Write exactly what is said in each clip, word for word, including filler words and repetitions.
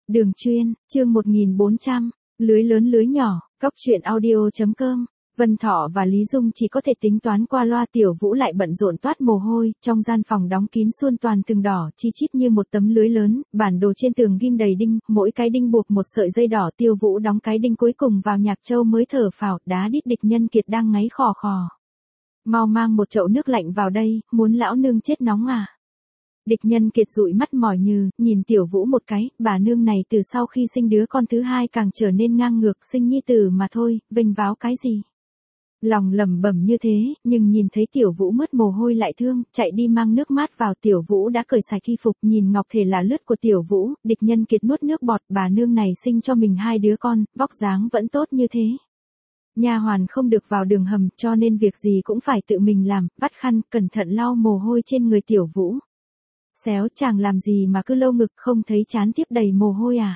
Đường chuyên, chương một nghìn bốn trăm, lưới lớn lưới nhỏ, cóc truyện audio.com. Vân Thọ và Lý Dung chỉ có thể tính toán qua loa, Tiểu Vũ lại bận rộn toát mồ hôi, trong gian phòng đóng kín xuôn toàn tường đỏ chi chít như một tấm lưới lớn, bản đồ trên tường ghim đầy đinh, mỗi cái đinh buộc một sợi dây đỏ. Tiêu Vũ đóng cái đinh cuối cùng vào, Nhạc Châu mới thở phào, đá đít Địch Nhân Kiệt đang ngáy khò khò. Mau mang một chậu nước lạnh vào đây, muốn lão nương chết nóng à? Địch Nhân Kiệt dụi mắt mỏi nhừ, nhìn Tiểu Vũ một cái, bà nương này từ sau khi sinh đứa con thứ hai càng trở nên ngang ngược, sinh nhi tử mà thôi, vênh váo cái gì. Lòng lẩm bẩm như thế, nhưng nhìn thấy Tiểu Vũ mướt mồ hôi lại thương, chạy đi mang nước mát vào. Tiểu Vũ đã cởi sạch y phục, nhìn ngọc thể là lướt của Tiểu Vũ, Địch Nhân Kiệt nuốt nước bọt, bà nương này sinh cho mình hai đứa con, vóc dáng vẫn tốt như thế. Nha hoàn không được vào đường hầm, cho nên việc gì cũng phải tự mình làm, vắt khăn, cẩn thận lau mồ hôi trên người Tiểu Vũ. Xéo, chàng làm gì mà cứ lâu ngực, không thấy trán tiếp đầy mồ hôi à?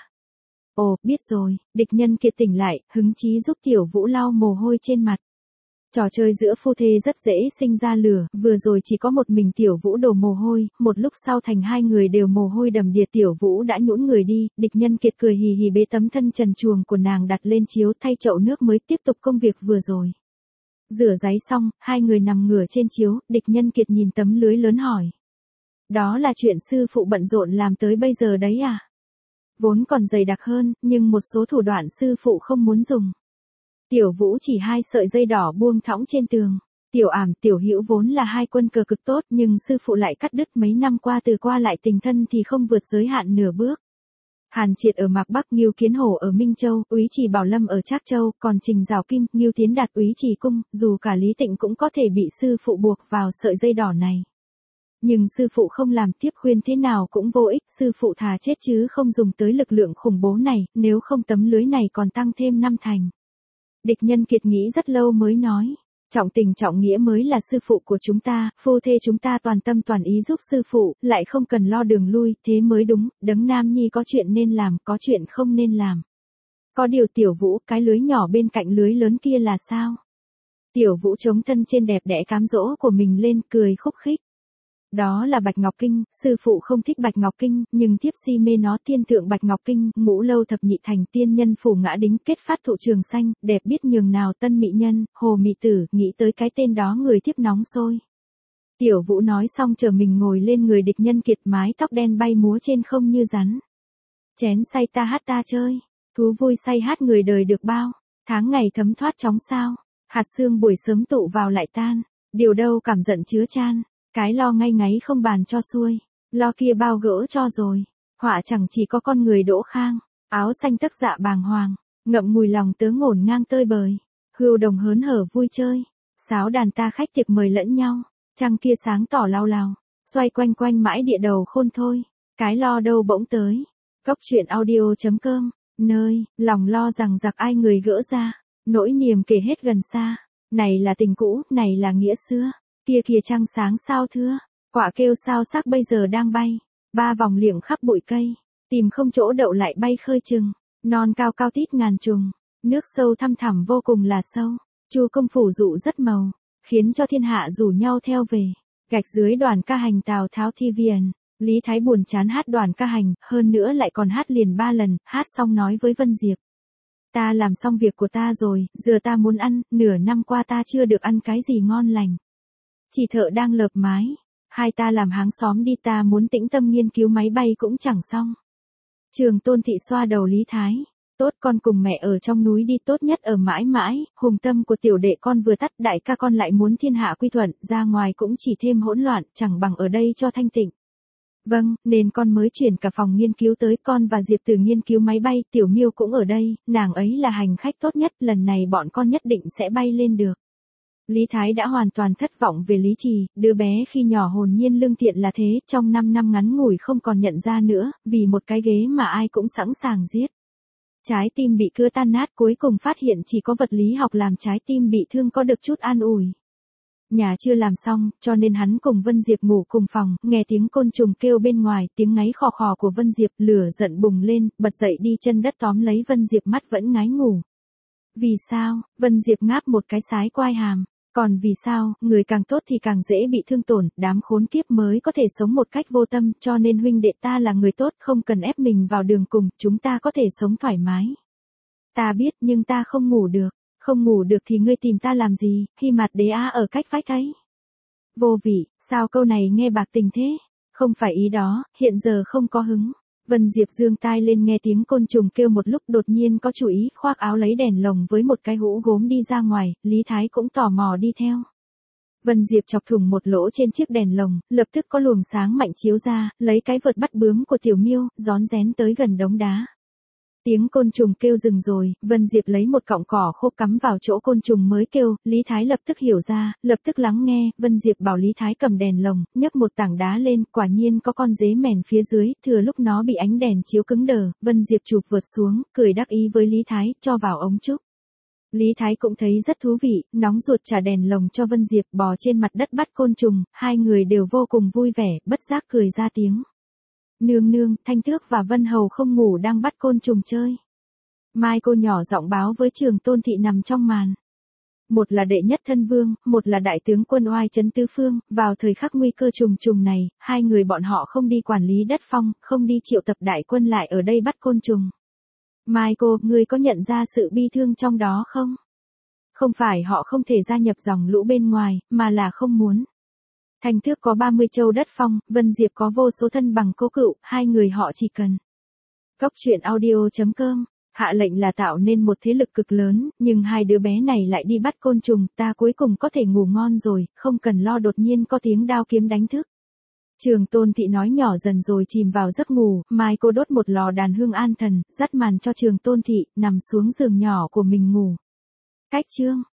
Ồ, biết rồi. Địch Nhân Kiệt tỉnh lại, hứng chí giúp Tiểu Vũ lau mồ hôi trên mặt. Trò chơi giữa phu thê rất dễ sinh ra lửa, vừa rồi chỉ có một mình Tiểu Vũ đổ mồ hôi, một lúc sau thành hai người đều mồ hôi đầm đìa. Tiểu Vũ đã nhũn người đi, Địch Nhân Kiệt cười hì hì bế tấm thân trần truồng của nàng đặt lên chiếu, thay chậu nước mới tiếp tục công việc vừa rồi. Rửa ráy xong, hai người nằm ngửa trên chiếu, Địch Nhân Kiệt nhìn tấm lưới lớn hỏi. Đó là chuyện sư phụ bận rộn làm tới bây giờ đấy à? Vốn còn dày đặc hơn, nhưng một số thủ đoạn sư phụ không muốn dùng. Tiểu Vũ chỉ hai sợi dây đỏ buông thõng trên tường. Tiểu Ảm, Tiểu Hữu vốn là hai quân cờ cực tốt, nhưng sư phụ lại cắt đứt, mấy năm qua từ qua lại tình thân thì không vượt giới hạn nửa bước. Hàn Triệt ở Mạc Bắc, Ngưu Kiến Hổ ở Minh Châu, Úy Trì Bảo Lâm ở Trác Châu, còn Trình Giảo Kim, Ngưu Tiến Đạt, Úy Trì Cung, dù cả Lý Tịnh cũng có thể bị sư phụ buộc vào sợi dây đỏ này. Nhưng sư phụ không làm, tiếp khuyên thế nào cũng vô ích, sư phụ thà chết chứ không dùng tới lực lượng khủng bố này, nếu không tấm lưới này còn tăng thêm năm thành. Địch Nhân Kiệt nghĩ rất lâu mới nói, trọng tình trọng nghĩa mới là sư phụ của chúng ta, phu thê chúng ta toàn tâm toàn ý giúp sư phụ, lại không cần lo đường lui, thế mới đúng, đấng nam nhi có chuyện nên làm, có chuyện không nên làm. Có điều Tiểu Vũ, cái lưới nhỏ bên cạnh lưới lớn kia là sao? Tiểu Vũ chống thân trên đẹp đẽ cám dỗ của mình lên, cười khúc khích. Đó là Bạch Ngọc Kinh, sư phụ không thích Bạch Ngọc Kinh, nhưng thiếp si mê nó. Tiên thượng Bạch Ngọc Kinh, ngũ lâu thập nhị thành, tiên nhân phủ ngã đính, kết phát thụ trường xanh, đẹp biết nhường nào tân mỹ nhân, hồ mị tử, nghĩ tới cái tên đó người thiếp nóng sôi. Tiểu Vũ nói xong chờ mình ngồi lên người Địch Nhân Kiệt, mái tóc đen bay múa trên không như rắn. Chén say ta hát ta chơi, thú vui say hát người đời được bao, tháng ngày thấm thoát chóng sao, hạt sương buổi sớm tụ vào lại tan, điều đâu cảm giận chứa chan. Cái lo ngay ngáy không bàn cho xuôi, lo kia bao gỡ cho rồi, họa chẳng chỉ có con người Đỗ Khang, áo xanh tấc dạ bàng hoàng, ngậm mùi lòng tớ ngổn ngang tơi bời, hươu đồng hớn hở vui chơi, sáo đàn ta khách tiệc mời lẫn nhau, trăng kia sáng tỏ lao lao, xoay quanh quanh mãi địa đầu khôn thôi, cái lo đâu bỗng tới. Cóc truyện audio.com, nơi, lòng lo rằng giặc ai người gỡ ra, nỗi niềm kể hết gần xa, này là tình cũ, này là nghĩa xưa. Kia kìa trăng sáng sao thưa, quả kêu sao sắc bây giờ đang bay, ba vòng liệng khắp bụi cây, tìm không chỗ đậu lại bay khơi chừng, non cao cao tít ngàn trùng, nước sâu thăm thẳm vô cùng là sâu, Chu công phủ dụ rất màu, khiến cho thiên hạ rủ nhau theo về, gạch dưới đoàn ca hành Tào Tháo thi viền, Lý Thái buồn chán hát đoàn ca hành, hơn nữa lại còn hát liền ba lần, hát xong nói với Vân Diệp. Ta làm xong việc của ta rồi, giờ ta muốn ăn, nửa năm qua ta chưa được ăn cái gì ngon lành. Chỉ thợ đang lợp mái, hai ta làm háng xóm đi, ta muốn tĩnh tâm nghiên cứu máy bay cũng chẳng xong. Trường Tôn Thị xoa đầu Lý Thái, tốt con cùng mẹ ở trong núi đi, tốt nhất ở mãi mãi, hùng tâm của tiểu đệ con vừa tắt, đại ca con lại muốn thiên hạ quy thuận, ra ngoài cũng chỉ thêm hỗn loạn, chẳng bằng ở đây cho thanh tịnh. Vâng, nên con mới chuyển cả phòng nghiên cứu tới, con và Diệp Từ nghiên cứu máy bay, Tiểu Miêu cũng ở đây, nàng ấy là hành khách tốt nhất, lần này bọn con nhất định sẽ bay lên được. Lý Thái đã hoàn toàn thất vọng về Lý Trì, đứa bé khi nhỏ hồn nhiên lương thiện là thế, trong năm năm ngắn ngủi không còn nhận ra nữa, vì một cái ghế mà ai cũng sẵn sàng giết. Trái tim bị cưa tan nát, cuối cùng phát hiện chỉ có vật lý học làm trái tim bị thương có được chút an ủi. Nhà chưa làm xong, cho nên hắn cùng Vân Diệp ngủ cùng phòng, nghe tiếng côn trùng kêu bên ngoài, tiếng ngáy khò khò của Vân Diệp, lửa giận bùng lên, bật dậy đi chân đất tóm lấy Vân Diệp, mắt vẫn ngái ngủ. Vì sao? Vân Diệp ngáp một cái sái quai hàm. Còn vì sao, người càng tốt thì càng dễ bị thương tổn, đám khốn kiếp mới có thể sống một cách vô tâm, cho nên huynh đệ ta là người tốt, không cần ép mình vào đường cùng, chúng ta có thể sống thoải mái. Ta biết, nhưng ta không ngủ được. Không ngủ được thì ngươi tìm ta làm gì, Hy Mạt Đế á ở cách vách ấy. Vô vị, sao câu này nghe bạc tình thế? Không phải ý đó, hiện giờ không có hứng. Vân Diệp giương tai lên nghe tiếng côn trùng kêu một lúc, đột nhiên có chủ ý, khoác áo lấy đèn lồng với một cái hũ gốm đi ra ngoài, Lý Thái cũng tò mò đi theo. Vân Diệp chọc thủng một lỗ trên chiếc đèn lồng, lập tức có luồng sáng mạnh chiếu ra, lấy cái vợt bắt bướm của Tiểu Miêu, rón rén tới gần đống đá. Tiếng côn trùng kêu dừng rồi, Vân Diệp lấy một cọng cỏ khô cắm vào chỗ côn trùng mới kêu, Lý Thái lập tức hiểu ra, lập tức lắng nghe, Vân Diệp bảo Lý Thái cầm đèn lồng, nhấc một tảng đá lên, quả nhiên có con dế mèn phía dưới, thừa lúc nó bị ánh đèn chiếu cứng đờ, Vân Diệp chụp vượt xuống, cười đắc ý với Lý Thái, cho vào ống trúc. Lý Thái cũng thấy rất thú vị, nóng ruột trả đèn lồng cho Vân Diệp, bò trên mặt đất bắt côn trùng, hai người đều vô cùng vui vẻ, bất giác cười ra tiếng. Nương nương, Thanh Tước và Vân Hầu không ngủ đang bắt côn trùng chơi. Mai cô nhỏ giọng báo với Trường Tôn Thị nằm trong màn. Một là đệ nhất thân vương, một là đại tướng quân oai trấn tứ phương, vào thời khắc nguy cơ trùng trùng này, hai người bọn họ không đi quản lý đất phong, không đi triệu tập đại quân lại ở đây bắt côn trùng. Mai cô, ngươi có nhận ra sự bi thương trong đó không? Không phải họ không thể gia nhập dòng lũ bên ngoài, mà là không muốn. Thanh Tước có ba mươi châu đất phong, Vân Diệp có vô số thân bằng cố cựu, hai người họ chỉ cần. Cốc truyện audio chấm com, hạ lệnh là tạo nên một thế lực cực lớn, nhưng hai đứa bé này lại đi bắt côn trùng, ta cuối cùng có thể ngủ ngon rồi, không cần lo đột nhiên có tiếng đao kiếm đánh thức. Trường Tôn Thị nói nhỏ dần rồi chìm vào giấc ngủ, Mai cô đốt một lò đàn hương an thần, dắt màn cho Trường Tôn Thị, nằm xuống giường nhỏ của mình ngủ. Cách chương